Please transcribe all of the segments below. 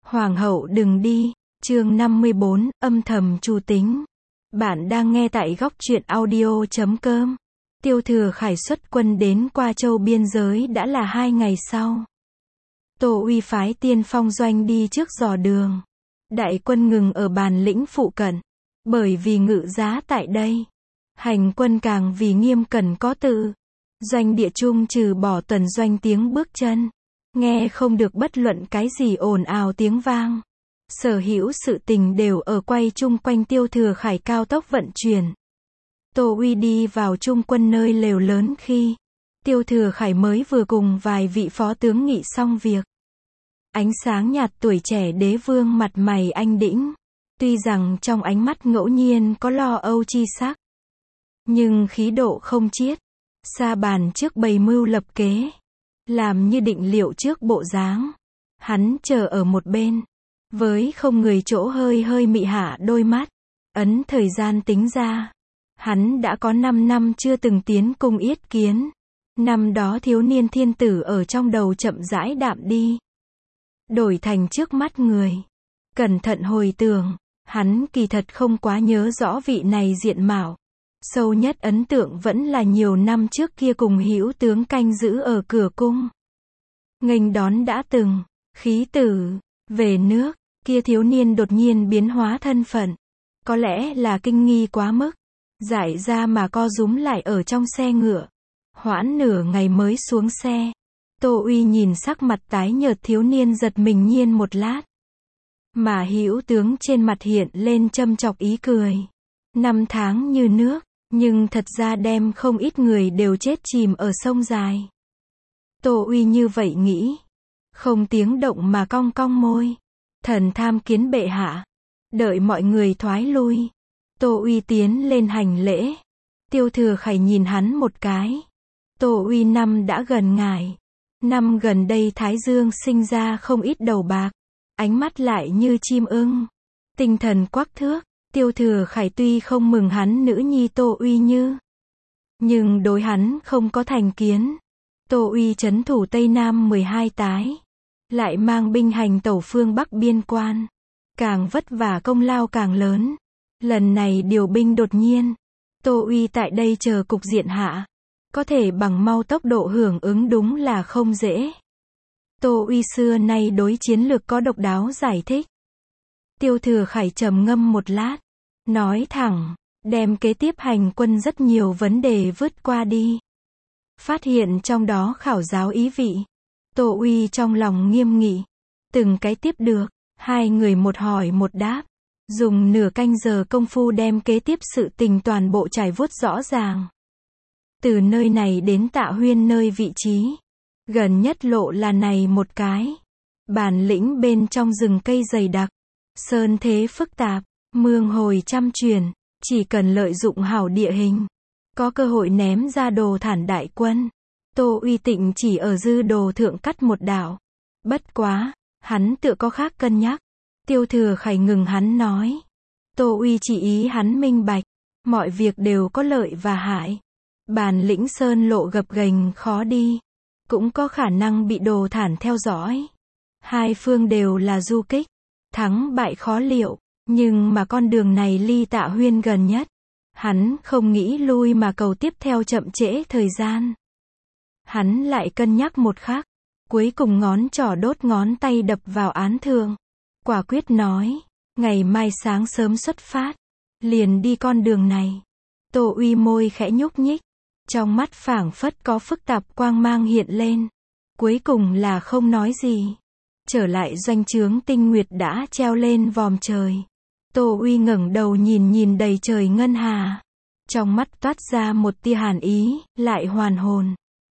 Hoàng hậu đừng đi. Chương 54, âm thầm Chu Tính. Bạn đang nghe tại góc truyện audio.com. Tiêu Thừa Khải xuất quân đến Qua Châu biên giới đã là 2 ngày sau. Tô Uy phái tiên phong doanh đi trước dò đường. Đại quân ngừng ở Bàn Lĩnh phụ cận. Bởi vì ngự giá tại đây. Hành quân càng vì nghiêm cẩn có tự. Doanh địa trung trừ bỏ tuần doanh tiếng bước chân. Nghe không được bất luận cái gì ồn ào tiếng vang. Sở hữu sự tình đều ở quay chung quanh Tiêu Thừa Khải cao tốc vận chuyển. Tô Uy đi vào trung quân nơi lều lớn khi Tiêu Thừa Khải mới vừa cùng vài vị phó tướng nghị xong việc. Ánh sáng nhạt tuổi trẻ đế vương mặt mày anh đĩnh. Tuy rằng trong ánh mắt ngẫu nhiên có lo âu chi sắc. Nhưng khí độ không chiết. Sa bàn trước bày mưu lập kế. Làm như định liệu trước bộ dáng. Hắn chờ ở một bên. Với không người chỗ hơi hơi mị hạ đôi mắt. Ấn thời gian tính ra. Hắn đã có 5 năm chưa từng tiến cung yết kiến. Năm đó thiếu niên thiên tử ở trong đầu chậm rãi đạm đi. Đổi thành trước mắt người. Cẩn thận hồi tưởng. Hắn kỳ thật không quá nhớ rõ vị này diện mạo. Sâu nhất ấn tượng vẫn là nhiều năm trước kia cùng hữu tướng canh giữ ở cửa cung. Nghênh đón đã từng. Khí tử. Về nước. Kia thiếu niên đột nhiên biến hóa thân phận. Có lẽ là kinh nghi quá mức. Giải ra mà co rúm lại ở trong xe ngựa. Hoãn nửa ngày mới xuống xe. Tô Uy nhìn sắc mặt tái nhợt thiếu niên giật mình nhiên một lát. Mà hữu tướng trên mặt hiện lên châm chọc ý cười. 5 tháng như nước, nhưng thật ra đem không ít người đều chết chìm ở sông dài. Tô Uy như vậy nghĩ. Không tiếng động mà cong cong môi. Thần tham kiến bệ hạ. Đợi mọi người thoái lui. Tô Uy tiến lên hành lễ. Tiêu Thừa Khải nhìn hắn một cái. Tô Uy năm đã gần ngài. Năm gần đây Thái Dương sinh ra không ít đầu bạc. Ánh mắt lại như chim ưng. Tinh thần quắc thước. Tiêu Thừa Khải tuy không mừng hắn nữ nhi Tô Uy như. Nhưng đối hắn không có thành kiến. Tô Uy trấn thủ Tây Nam 12 tái. Lại mang binh hành tẩu phương Bắc biên quan. Càng vất vả công lao càng lớn. Lần này điều binh đột nhiên. Tô Uy tại đây chờ cục diện hạ. Có thể bằng mau tốc độ hưởng ứng đúng là không dễ. Tô Uy xưa nay đối chiến lược có độc đáo giải thích. Tiêu Thừa Khải trầm ngâm một lát. Nói thẳng. Đem kế tiếp hành quân rất nhiều vấn đề vứt qua đi. Phát hiện trong đó khảo giáo ý vị. Tô Uy trong lòng nghiêm nghị. Từng cái tiếp được. Hai người một hỏi một đáp. Dùng nửa canh giờ công phu đem kế tiếp sự tình toàn bộ trải vuốt rõ ràng. Từ nơi này đến Tạ Huyên nơi vị trí. Gần nhất lộ là này một cái. Bản lĩnh bên trong rừng cây dày đặc. Sơn thế phức tạp. Mương hồi trăm truyền. Chỉ cần lợi dụng hảo địa hình. Có cơ hội ném ra đồ thản đại quân. Tô Uy tịnh chỉ ở dư đồ thượng cắt một đảo. Bất quá. Hắn tự có khác cân nhắc. Tiêu Thừa Khải ngừng hắn nói. Tô Uy chỉ ý hắn minh bạch. Mọi việc đều có lợi và hại. Bàn lĩnh sơn lộ gập ghềnh khó đi. Cũng có khả năng bị đồ thản theo dõi. Hai phương đều là du kích. Thắng bại khó liệu. Nhưng mà con đường này ly Tạ Huyên gần nhất. Hắn không nghĩ lui mà cầu tiếp theo chậm trễ thời gian. Hắn lại cân nhắc một khắc. Cuối cùng ngón trỏ đốt ngón tay đập vào án thượng. Quả quyết nói. Ngày mai sáng sớm xuất phát. Liền đi con đường này. Tô Uy môi khẽ nhúc nhích. Trong mắt phảng phất có phức tạp quang mang hiện lên. Cuối cùng là không nói gì. Trở lại doanh trướng tinh nguyệt đã treo lên vòm trời. Tô Uy ngẩng đầu nhìn đầy trời ngân hà. Trong mắt toát ra một tia hàn ý, lại hoàn hồn.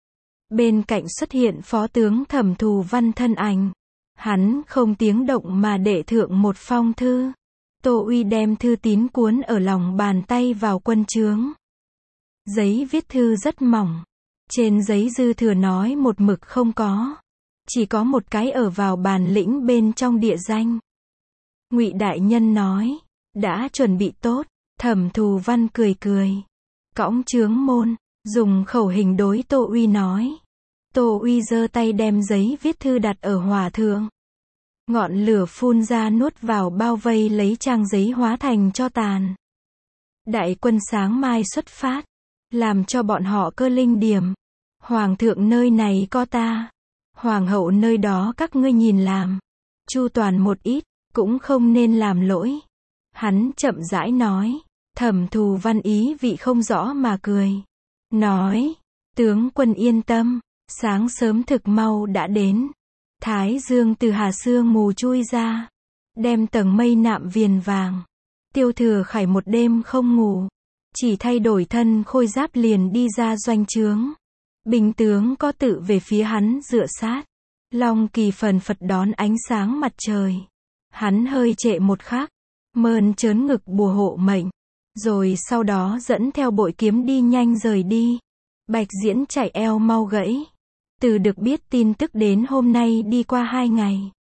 Bên cạnh xuất hiện phó tướng Thẩm Thù Văn thân ảnh. Hắn không tiếng động mà đệ thượng một phong thư. Tô Uy đem thư tín cuốn ở lòng bàn tay vào quân trướng. Giấy viết thư rất mỏng. Trên giấy dư thừa nói một mực không có. Chỉ có một cái ở vào Bàn Lĩnh bên trong địa danh. Ngụy đại nhân nói. Đã chuẩn bị tốt. Thẩm Thù Văn cười cười. Cõng trướng môn. Dùng khẩu hình đối Tô Uy nói. Tô Uy giơ tay đem giấy viết thư đặt ở hỏa thượng. Ngọn lửa phun ra nuốt vào bao vây lấy trang giấy hóa thành tro tàn. Đại quân sáng mai xuất phát, làm cho bọn họ cơ linh điểm. Hoàng thượng nơi này có ta, hoàng hậu nơi đó các ngươi nhìn làm. Chu toàn một ít, cũng không nên làm lỗi. Hắn chậm rãi nói. Thẩm Thù Văn ý vị không rõ mà cười. Nói, tướng quân yên tâm, sáng sớm thực mau đã đến. Thái dương từ hà sương mù chui ra, đem tầng mây nạm viền vàng. Tiêu Thừa Khải một đêm không ngủ, chỉ thay đổi thân khôi giáp liền đi ra doanh trướng. Binh tướng có tự về phía hắn dựa sát. Long kỳ phần phật đón ánh sáng mặt trời. Hắn hơi trệ một khắc, mơn trớn ngực bùa hộ mệnh, rồi sau đó dẫn theo bội kiếm đi nhanh rời đi. Bạch Diễn chạy eo mau gãy. Từ được biết tin tức đến hôm nay đi qua 2 ngày.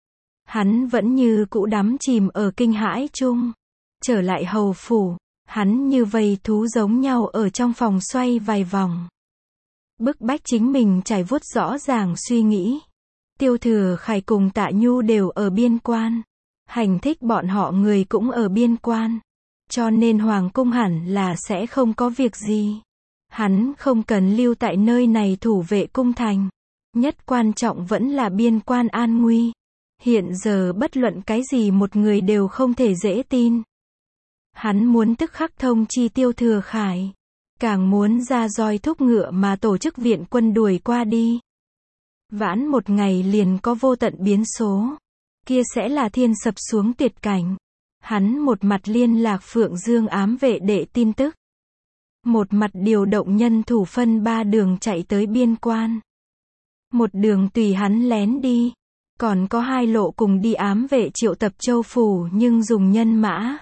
Hắn vẫn như cũ đắm chìm ở kinh hãi chung. Trở lại hầu phủ, hắn như vây thú giống nhau ở trong phòng xoay vài vòng. Bức bách chính mình trải vuốt rõ ràng suy nghĩ. Tiêu Thừa Khải cùng Tạ Nhu đều ở biên quan. Hành thích bọn họ người cũng ở biên quan. Cho nên hoàng cung hẳn là sẽ không có việc gì. Hắn không cần lưu tại nơi này thủ vệ cung thành. Nhất quan trọng vẫn là biên quan an nguy. Hiện giờ bất luận cái gì một người đều không thể dễ tin. Hắn muốn tức khắc thông chi Tiêu Thừa Khải. Càng muốn ra roi thúc ngựa mà tổ chức viện quân đuổi qua đi. Vãn một ngày liền có vô tận biến số. Kia sẽ là thiên sập xuống tuyệt cảnh. Hắn một mặt liên lạc Phượng Dương ám vệ đệ tin tức. Một mặt điều động nhân thủ phân 3 đường chạy tới biên quan. Một đường tùy hắn lén đi. Còn có 2 lộ cùng đi ám vệ triệu tập châu phủ nhưng dùng nhân mã.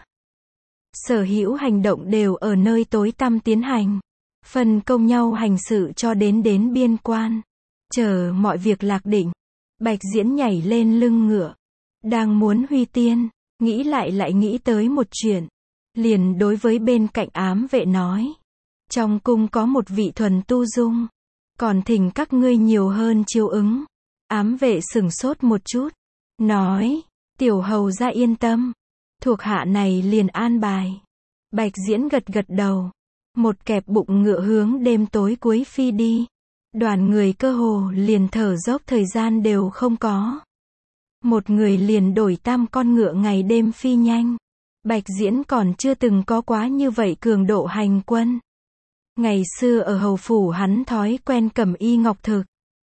Sở hữu hành động đều ở nơi tối tăm tiến hành. Phân công nhau hành sự cho đến biên quan. Chờ mọi việc lạc định. Bạch Diễn nhảy lên lưng ngựa. Đang muốn huy tiên. Nghĩ lại nghĩ tới một chuyện. Liền đối với bên cạnh ám vệ nói. Trong cung có một vị thuần tu dung. Còn thỉnh các ngươi nhiều hơn chiếu ứng. Ám vệ sửng sốt một chút. Nói. Tiểu hầu ra yên tâm. Thuộc hạ này liền an bài. Bạch Diễn gật đầu. Một kẹp bụng ngựa hướng đêm tối cuối phi đi. Đoàn người cơ hồ liền thở dốc thời gian đều không có. Một người liền đổi 3 con ngựa ngày đêm phi nhanh. Bạch Diễn còn chưa từng có quá như vậy cường độ hành quân. Ngày xưa ở hầu phủ hắn thói quen cầm y ngọc thực.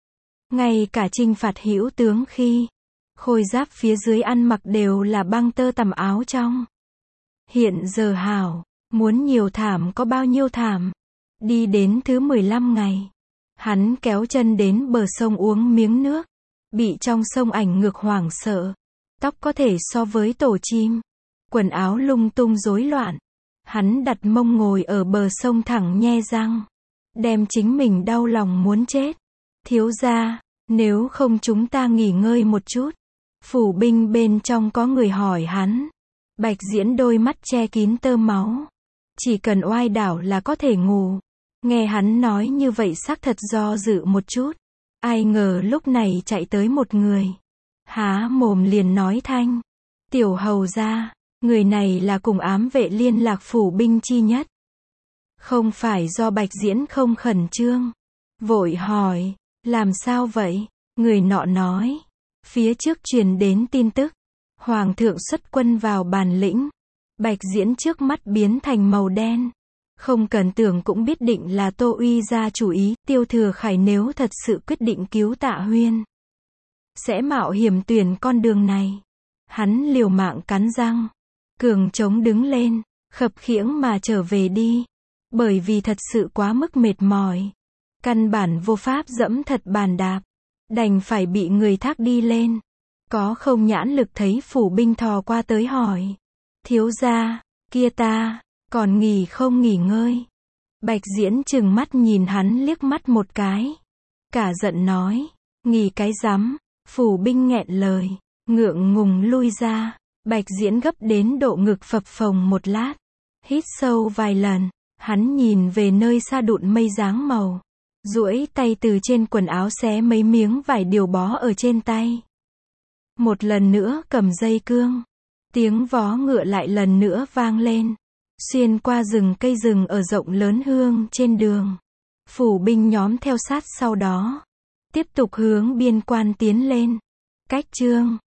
Ngay cả chinh phạt hữu tướng khi, khôi giáp phía dưới ăn mặc đều là băng tơ tằm áo trong. Hiện giờ hảo, muốn nhiều thảm có bao nhiêu thảm. Đi đến thứ 15 ngày, hắn kéo chân đến bờ sông uống miếng nước. Bị trong sông ảnh ngược hoảng sợ. Tóc có thể so với tổ chim. Quần áo lung tung rối loạn. Hắn đặt mông ngồi ở bờ sông thẳng nhe răng. Đem chính mình đau lòng muốn chết. Thiếu gia, nếu không chúng ta nghỉ ngơi một chút. Phủ binh bên trong có người hỏi hắn. Bạch Diễn đôi mắt che kín tơ máu. Chỉ cần oai đảo là có thể ngủ. Nghe hắn nói như vậy xác thật do dự một chút. Ai ngờ lúc này chạy tới một người. Há mồm liền nói thanh. Tiểu hầu gia, người này là cùng ám vệ liên lạc phủ binh chi nhất. Không phải do Bạch Diễn không khẩn trương. Vội hỏi, làm sao vậy? Người nọ nói. Phía trước truyền đến tin tức. Hoàng thượng xuất quân vào Bàn Lĩnh. Bạch Diễn trước mắt biến thành màu đen. Không cần tưởng cũng biết định là Tô Uy ra chủ ý. Tiêu Thừa Khải nếu thật sự quyết định cứu Tạ Huyên, sẽ mạo hiểm tuyển con đường này. Hắn liều mạng cắn răng, cường chống đứng lên, khập khiễng mà trở về đi. Bởi vì thật sự quá mức mệt mỏi. Căn bản vô pháp dẫm thật bàn đạp. Đành phải bị người thác đi lên. Có không nhãn lực thấy phủ binh thò qua tới hỏi. Thiếu gia, kia ta, còn nghỉ không nghỉ ngơi? Bạch Diễn trừng mắt nhìn hắn liếc mắt một cái. Cả giận nói, nghỉ cái rắm. Phủ binh nghẹn lời, ngượng ngùng lui ra. Bạch Diễn gấp đến độ ngực phập phồng một lát. Hít sâu vài lần, hắn nhìn về nơi xa đụn mây dáng màu. Duỗi tay từ trên quần áo xé mấy miếng vải điều bó ở trên tay. Một lần nữa cầm dây cương. Tiếng vó ngựa lại lần nữa vang lên. Xuyên qua rừng cây rừng ở rộng lớn hương trên đường. Phủ binh nhóm theo sát sau đó. Tiếp tục hướng biên quan tiến lên. Cách chương